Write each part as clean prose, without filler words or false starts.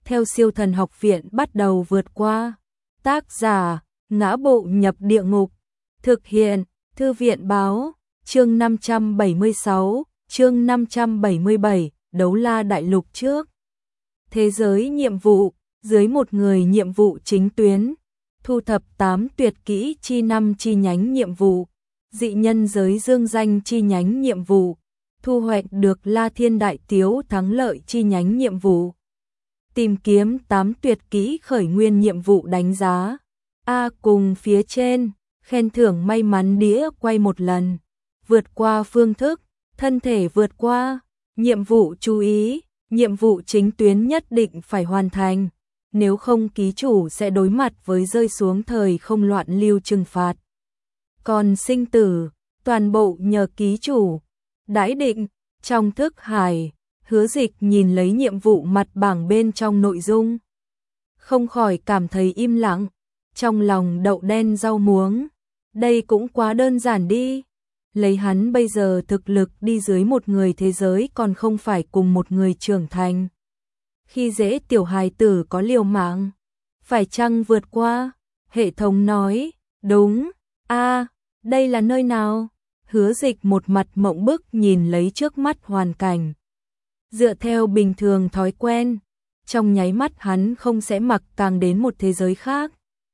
theo siêu thần học viện bắt đầu vượt qua. Tác giả, Ngã Bộ Nhập Địa Ngục. Thực hiện, Thư viện Báo. Chương 576, chương 577, Đấu La Đại Lục trước. Thế giới nhiệm vụ, dưới một người nhiệm vụ chính tuyến. Thu thập 8 tuyệt kỹ chi 5 chi nhánh nhiệm vụ. Dị nhân giới dương danh chi nhánh nhiệm vụ. Thu hoạch được La Thiên Đại Tiếu thắng lợi chi nhánh nhiệm vụ. Tìm kiếm 8 tuyệt kỹ khởi nguyên nhiệm vụ đánh giá. Cùng phía trên, khen thưởng may mắn đĩa quay một lần. Vượt qua phương thức, thân thể vượt qua. Nhiệm vụ chú ý, nhiệm vụ chính tuyến nhất định phải hoàn thành. Nếu không ký chủ sẽ đối mặt với rơi xuống thời không loạn lưu trừng phạt. Còn sinh tử, toàn bộ nhờ ký chủ. Đãi định, trong thức hải, Hứa Dịch nhìn lấy nhiệm vụ mặt bảng bên trong nội dung. Không khỏi cảm thấy im lặng, trong lòng đậu đen rau muống. Đây cũng quá đơn giản đi. Lấy hắn bây giờ thực lực đi dưới một người thế giới còn không phải cùng một người trưởng thành. Khi dễ tiểu hài tử có liều mạng, phải chăng vượt qua? Hệ thống nói, đúng. Đây là nơi nào? Hứa Dịch một mặt mộng bức nhìn lấy trước mắt hoàn cảnh. Dựa theo bình thường thói quen, trong nháy mắt hắn không sẽ mặc càng đến một thế giới khác.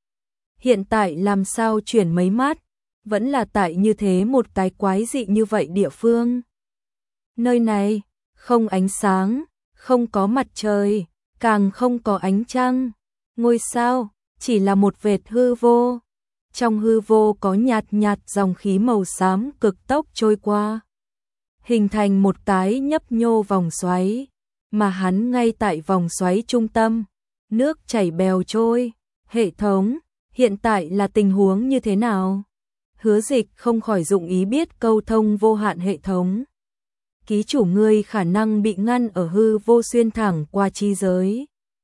Hiện tại làm sao chuyển mấy mắt, vẫn là tại như thế một cái quái dị như vậy địa phương. Nơi này, không ánh sáng, không có mặt trời, càng không có ánh trăng. Ngôi sao, chỉ là một vệt hư vô. Trong hư vô có nhạt nhạt dòng khí màu xám cực tốc trôi qua, hình thành một cái nhấp nhô vòng xoáy, mà hắn ngay tại vòng xoáy trung tâm, nước chảy bèo trôi. Hệ thống, hiện tại là tình huống như thế nào? Hứa Dịch không khỏi dụng ý biết câu thông vô hạn hệ thống. Ký chủ ngươi khả năng bị ngăn ở hư vô xuyên thẳng qua chi giới.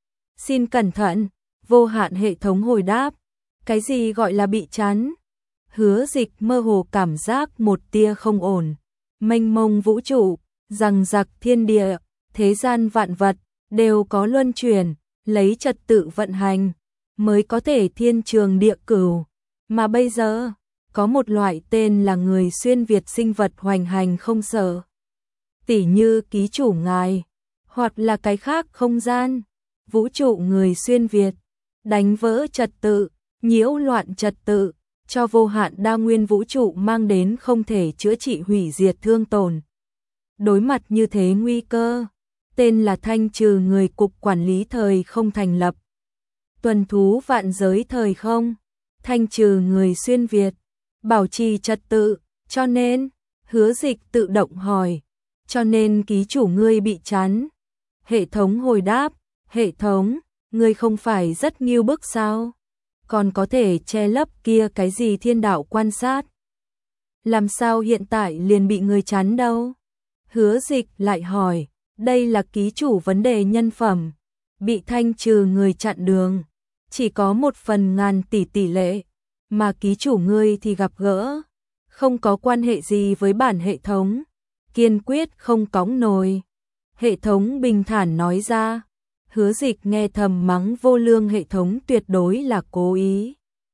Xin cẩn thận, vô hạn hệ thống hồi đáp. Cái gì gọi là bị chắn? Hứa Dịch mơ hồ cảm giác một tia không ổn. Mênh mông vũ trụ, rằng giặc thiên địa, thế gian vạn vật, đều có luân chuyển, lấy trật tự vận hành, mới có thể thiên trường địa cửu. Mà bây giờ, có một loại tên là người xuyên Việt sinh vật hoành hành không sợ. Tỉ như ký chủ ngài, hoặc là cái khác không gian, vũ trụ người xuyên Việt, đánh vỡ trật tự, nhiễu loạn trật tự, cho vô hạn đa nguyên vũ trụ mang đến không thể chữa trị hủy diệt thương tổn. Đối mặt như thế nguy cơ, tên là thanh trừ người cục quản lý thời không thành lập. Tuần thú vạn giới thời không, thanh trừ người xuyên Việt, bảo trì trật tự, cho nên, Hứa Dịch tự động hỏi, cho nên ký chủ ngươi bị chắn. Hệ thống hồi đáp, hệ thống, ngươi không phải rất nghiêu bức sao? Còn có thể che lấp kia cái gì thiên đạo quan sát? Làm sao hiện tại liền bị người chắn đâu? Hứa Dịch lại hỏi, đây là ký chủ vấn đề nhân phẩm, bị thanh trừ người chặn đường, chỉ có 1/1000 tỷ lệ, mà ký chủ ngươi thì gặp gỡ, không có quan hệ gì với bản hệ thống, kiên quyết không cõng nồi. Hệ thống bình thản nói ra. Hứa Dịch nghe thầm mắng vô lương hệ thống tuyệt đối là cố ý.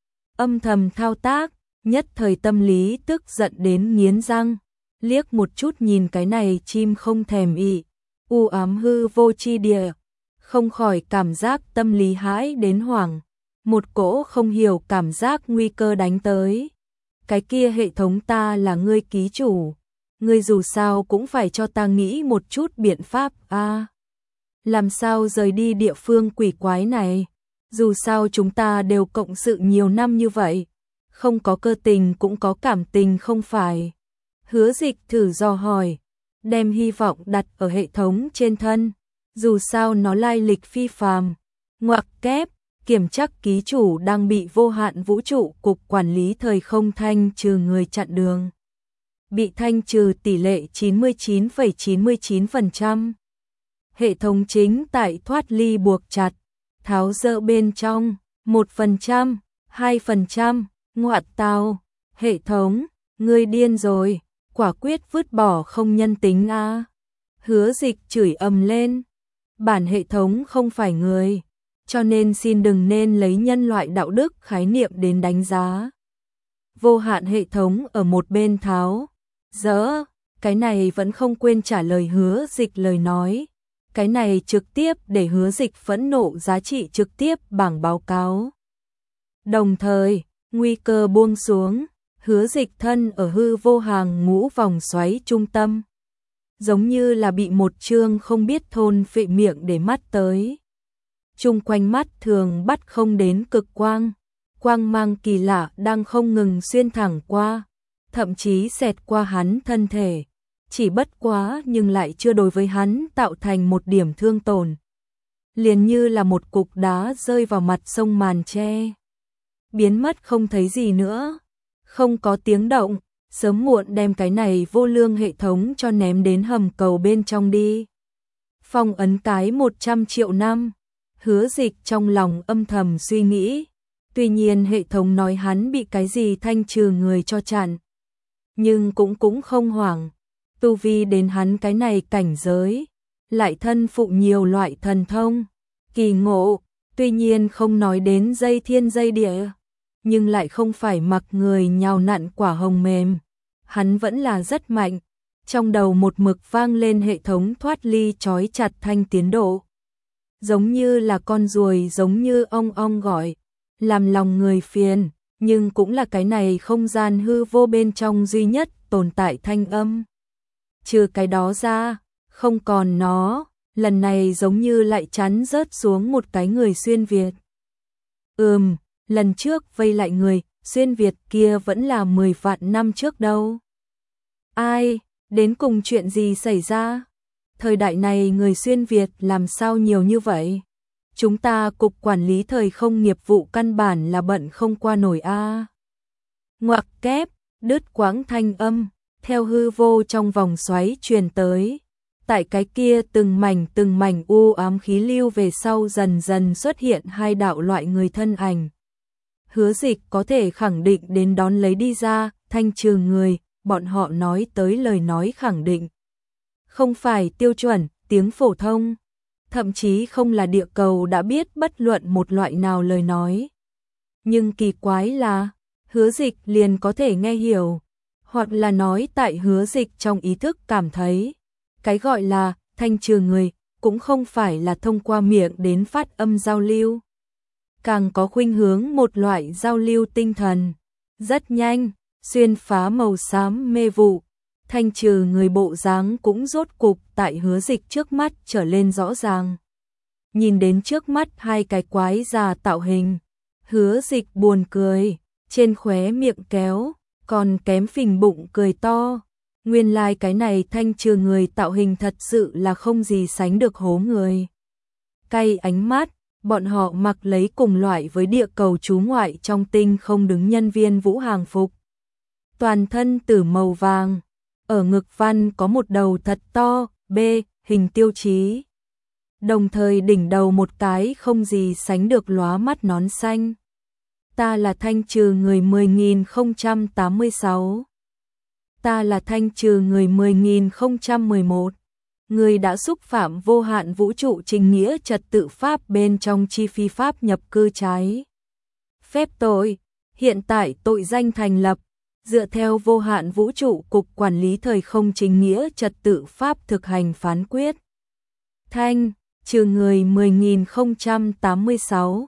Âm thầm thao tác, nhất thời tâm lý tức giận đến nghiến răng, liếc một chút nhìn cái này chim không thèm ị, u ám hư vô chi địa, không khỏi cảm giác tâm lý hãi đến hoảng, một cỗ không hiểu cảm giác nguy cơ đánh tới. Cái kia hệ thống ta là ngươi ký chủ, ngươi dù sao cũng phải cho ta nghĩ một chút biện pháp a. Làm sao rời đi địa phương quỷ quái này? Dù sao chúng ta đều cộng sự nhiều năm như vậy, không có cơ tình cũng có cảm tình không phải? Hứa Dịch thử dò hỏi, đem hy vọng đặt ở hệ thống trên thân, dù sao nó lai lịch phi phàm. Ngoặc kép, kiểm chắc ký chủ đang bị vô hạn vũ trụ cục quản lý thời không thanh trừ người chặn đường. Bị thanh trừ tỷ lệ 99,99%. Hệ thống chính tại thoát ly buộc chặt, tháo dỡ bên trong, 1%, 2%, ngoại tào. Hệ thống, ngươi điên rồi, quả quyết vứt bỏ không nhân tính a. Hứa Dịch chửi ầm lên. bản hệ thống không phải người, cho nên xin đừng nên lấy nhân loại đạo đức khái niệm đến đánh giá. Vô hạn hệ thống ở một bên tháo dỡ, cái này vẫn không quên trả lời Hứa Dịch lời nói. Cái này trực tiếp để Hứa Dịch phẫn nộ giá trị trực tiếp bảng báo cáo. Đồng thời, nguy cơ buông xuống, Hứa Dịch thân ở hư vô hàng ngũ vòng xoáy trung tâm. Giống như là bị một chương không biết thôn phệ miệng để mắt tới. Chung quanh mắt thường bắt không đến cực quang. Quang mang kỳ lạ đang không ngừng xuyên thẳng qua, thậm chí xẹt qua hắn thân thể. Chỉ bất quá nhưng lại chưa đối với hắn tạo thành một điểm thương tổn. Liền như là một cục đá rơi vào mặt sông màn tre. Biến mất không thấy gì nữa. Không có tiếng động, sớm muộn đem cái này vô lương hệ thống cho ném đến hầm cầu bên trong đi. Phong ấn cái 100 triệu năm. Hứa Dịch trong lòng âm thầm suy nghĩ. Tuy nhiên hệ thống nói hắn bị cái gì thanh trừ người cho chặn. Nhưng cũng không hoảng. Tu vi đến hắn cái này cảnh giới. Lại thân phụ nhiều loại thần thông. Kỳ ngộ, tuy nhiên không nói đến dây thiên dây địa. Nhưng lại không phải mặc người nhào nặn quả hồng mềm. Hắn vẫn là rất mạnh. Trong đầu một mực vang lên hệ thống thoát ly trói chặt thanh tiến độ. Giống như là con ruồi giống như ong gọi. Làm lòng người phiền, nhưng cũng là cái này không gian hư vô bên trong duy nhất tồn tại thanh âm. Trừ cái đó ra, không còn nó, lần này giống như lại chắn rớt xuống một cái người xuyên Việt. Lần trước vây lại người, xuyên Việt kia vẫn là 10 vạn năm trước đâu. Ai, đến cùng chuyện gì xảy ra? Thời đại này người xuyên Việt làm sao nhiều như vậy? Chúng ta cục quản lý thời không nghiệp vụ căn bản là bận không qua nổi a. Ngoặc kép, đứt quãng thanh âm, theo hư vô trong vòng xoáy truyền tới. Tại cái kia từng mảnh u ám khí lưu về sau dần dần xuất hiện hai đạo loại người thân ảnh. Hứa Dịch có thể khẳng định đến đón lấy đi ra, thanh trừ người, bọn họ nói tới lời nói khẳng định. Không phải tiêu chuẩn, tiếng phổ thông. Thậm chí không là địa cầu đã biết bất luận một loại nào lời nói. Nhưng kỳ quái là, Hứa Dịch liền có thể nghe hiểu, hoặc là nói tại Hứa Dịch trong ý thức cảm thấy, cái gọi là thanh trừ người cũng không phải là thông qua miệng đến phát âm giao lưu. Càng có khuynh hướng một loại giao lưu tinh thần. Rất nhanh, xuyên phá màu xám mê vụ, thanh trừ người bộ dáng cũng rốt cục tại Hứa Dịch trước mắt trở lên rõ ràng. Nhìn đến trước mắt hai cái quái già tạo hình, Hứa Dịch buồn cười, trên khóe miệng kéo, còn kém phình bụng cười to. Nguyên lai cái này thanh trừ người tạo hình thật sự là không gì sánh được hố người. Cay ánh mắt, bọn họ mặc lấy cùng loại với địa cầu trú ngoại trong tinh không đứng nhân viên vũ hàng phục. Toàn thân tử màu vàng, ở ngực văn có một đầu thật to, B, hình tiêu chí. Đồng thời đỉnh đầu một cái không gì sánh được lóa mắt nón xanh. Ta là thanh trừ người 10.086. Ta là thanh trừ người 10.011. Người đã xúc phạm vô hạn vũ trụ trình nghĩa trật tự pháp bên trong chi phi pháp nhập cư trái phép tội. Hiện tại tội danh thành lập, dựa theo vô hạn vũ trụ cục quản lý thời không trình nghĩa trật tự pháp thực hành phán quyết. Thanh trừ người 10.086,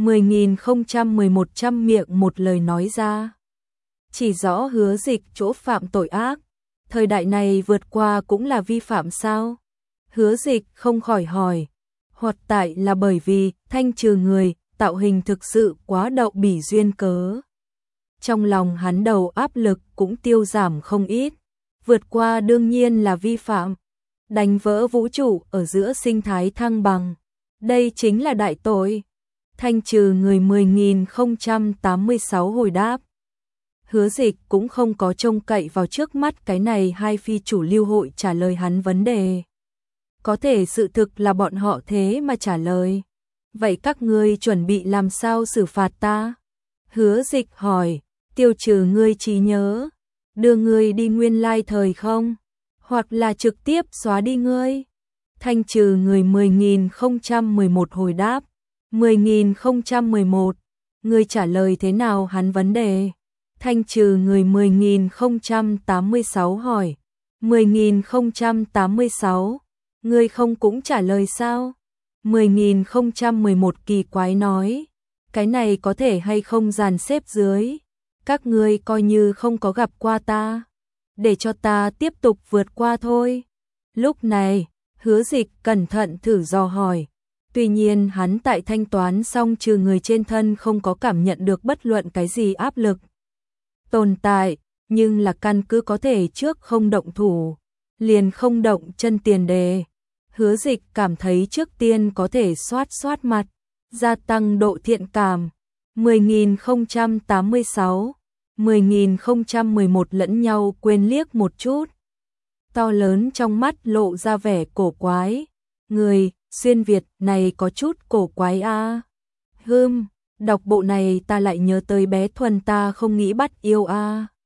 10.011 miệng một lời nói ra. Chỉ rõ Hứa Dịch chỗ phạm tội ác, thời đại này vượt qua cũng là vi phạm sao? Hứa Dịch không khỏi hỏi, hoặc tại là bởi vì thanh trừ người, tạo hình thực sự quá đậu bỉ duyên cớ. Trong lòng hắn đầu áp lực cũng tiêu giảm không ít, vượt qua đương nhiên là vi phạm, đánh vỡ vũ trụ ở giữa sinh thái thăng bằng. Đây chính là đại tội. Thanh trừ người 10.086 hồi đáp. Hứa Dịch cũng không có trông cậy vào trước mắt cái này hai phi chủ lưu hội trả lời hắn vấn đề. Có thể sự thực là bọn họ thế mà trả lời. Vậy các ngươi chuẩn bị làm sao xử phạt ta? Hứa Dịch hỏi, tiêu trừ ngươi trí nhớ, đưa ngươi đi nguyên lai thời không? Hoặc là trực tiếp xóa đi ngươi? Thanh trừ người 10.011 hồi đáp. 10.011. Người trả lời thế nào hắn vấn đề? Thanh trừ người 10.086 hỏi. 10.086. Người không cũng trả lời sao? 10.011 kỳ quái nói. Cái này có thể hay không dàn xếp dưới? Các ngươi coi như không có gặp qua ta. Để cho ta tiếp tục vượt qua thôi. Lúc này, Hứa Dịch cẩn thận thử dò hỏi. Tuy nhiên hắn tại thanh toán xong trừ người trên thân không có cảm nhận được bất luận cái gì áp lực tồn tại, nhưng là căn cứ có thể trước không động thủ, liền không động chân tiền đề. Hứa Dịch cảm thấy trước tiên có thể xoát mặt, gia tăng độ thiện cảm. 10.086, 10.011 lẫn nhau quên liếc một chút. To lớn trong mắt lộ ra vẻ cổ quái. Người, xuyên Việt này có chút cổ quái a. Đọc bộ này ta lại nhớ tới bé Thuần ta không nghĩ bắt yêu a.